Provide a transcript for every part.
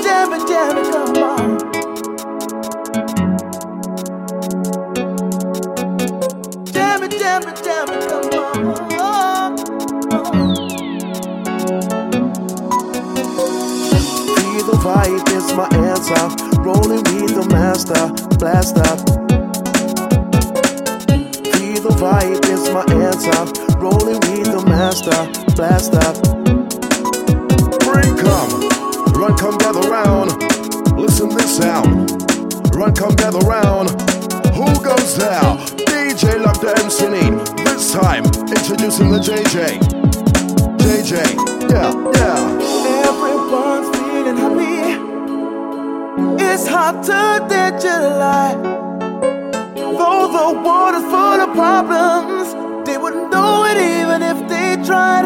jam it, come on. Jam it, come on. Feel the vibe is my answer. Rolling with the master, blast up. Feel the vibe is my answer. Rolling with the master, blast up. Bring come, run come gather round. Listen this sound. Run come gather round. Who goes there? DJ Lock the MC Need. This time introducing the JJ. JJ, yeah. Everyone's feeling happy. It's hotter than July. Though the water's full of problems, they wouldn't know it even if they tried.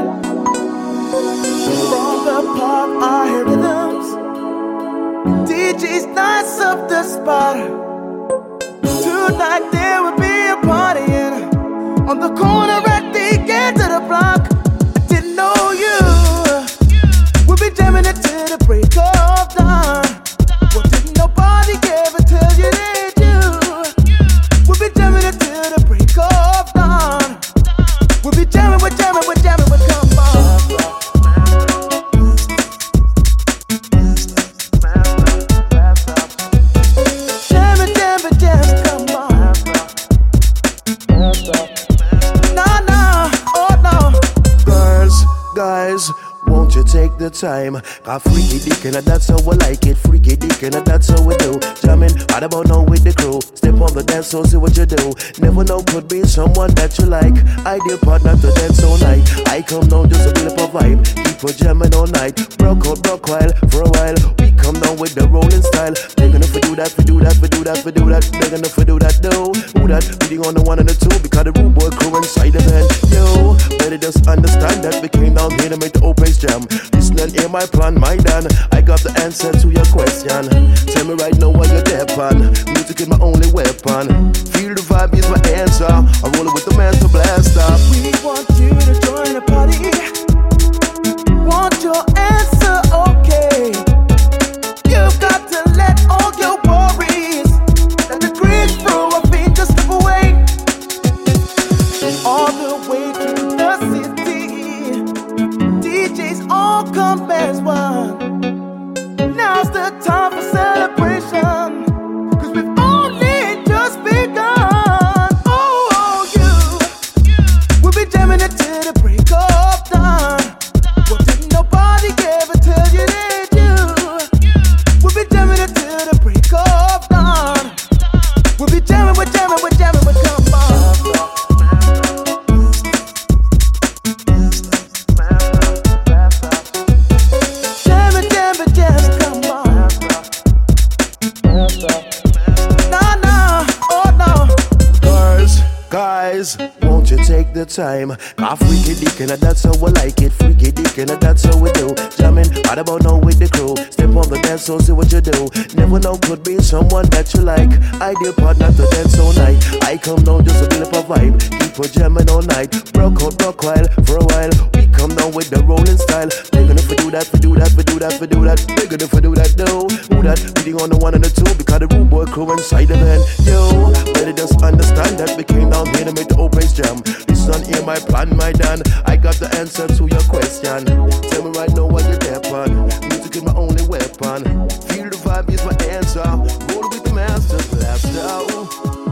From the park, I hear rhythms. DJs lights up the spot. Tonight there will be a party on the corner at the end of the block. I didn't know you. We'll be jamming it till the break of dawn. Well, didn't nobody ever tell you they do? We'll be jamming it till the break of dawn. We'll be jamming, we're come on. Guys, won't you take the time? Got freaky dick and that's how we like it. Freaky dick and that's how we do. Jamming, right about now with the crew. Step on the dance floor, see what you do. Never know, could be someone that you like. Ideal partner to dance all night. I come down just to build up a vibe. Keep on jamming all night. Broke while for a while. We come down with the rolling style. They're gonna do that, we do that. They're gonna do that, no. Who that? Beating on the one and the two. Because the rude boy crew inside the band. Yo, better just understand that we came down here to make the whole place jam. Listen and hear my plan, my Dan. I got the answer to your question. Tell me right now what you're there, pan. Music is my only weapon. Feel the vibe is my answer. I roll it with the man to blast up. We want you to join the party. Want your answer, okay? You've got to let all your worries that the grease through a finger slip away. All the way to the city, DJs all come as one. Now's the time for celebration, 'cause we've only just begun. Oh, you we'll be jamming it till the break of dawn. Well, didn't nobody ever tell you they do? We'll be jamming it till the break of dawn. We'll be jamming, we're come on. Guys, won't you take the time? Got freaky dick and that's how we like it. Freaky dick and that's how we do. Jamming, right about now with the crew. Step on the dance floor, see what you do. Never know, could be someone that you like. Ideal partner to dance all night. I come down just to build up a vibe. Keep on jamming all night. Broke while for a while. We come down with the rolling style. They're gonna do that. They're gonna do that, no. Who that? Beating on the one and the two. Because the rude boy crew inside the band. Yo, better just understand that we came down here to make the whole place jam. Listen, hear my plan, my Dan. I got the answer to your question. Tell me right now what you're there, pan. Music is my only weapon. Feel the vibe is my answer. Roll with the master blaster.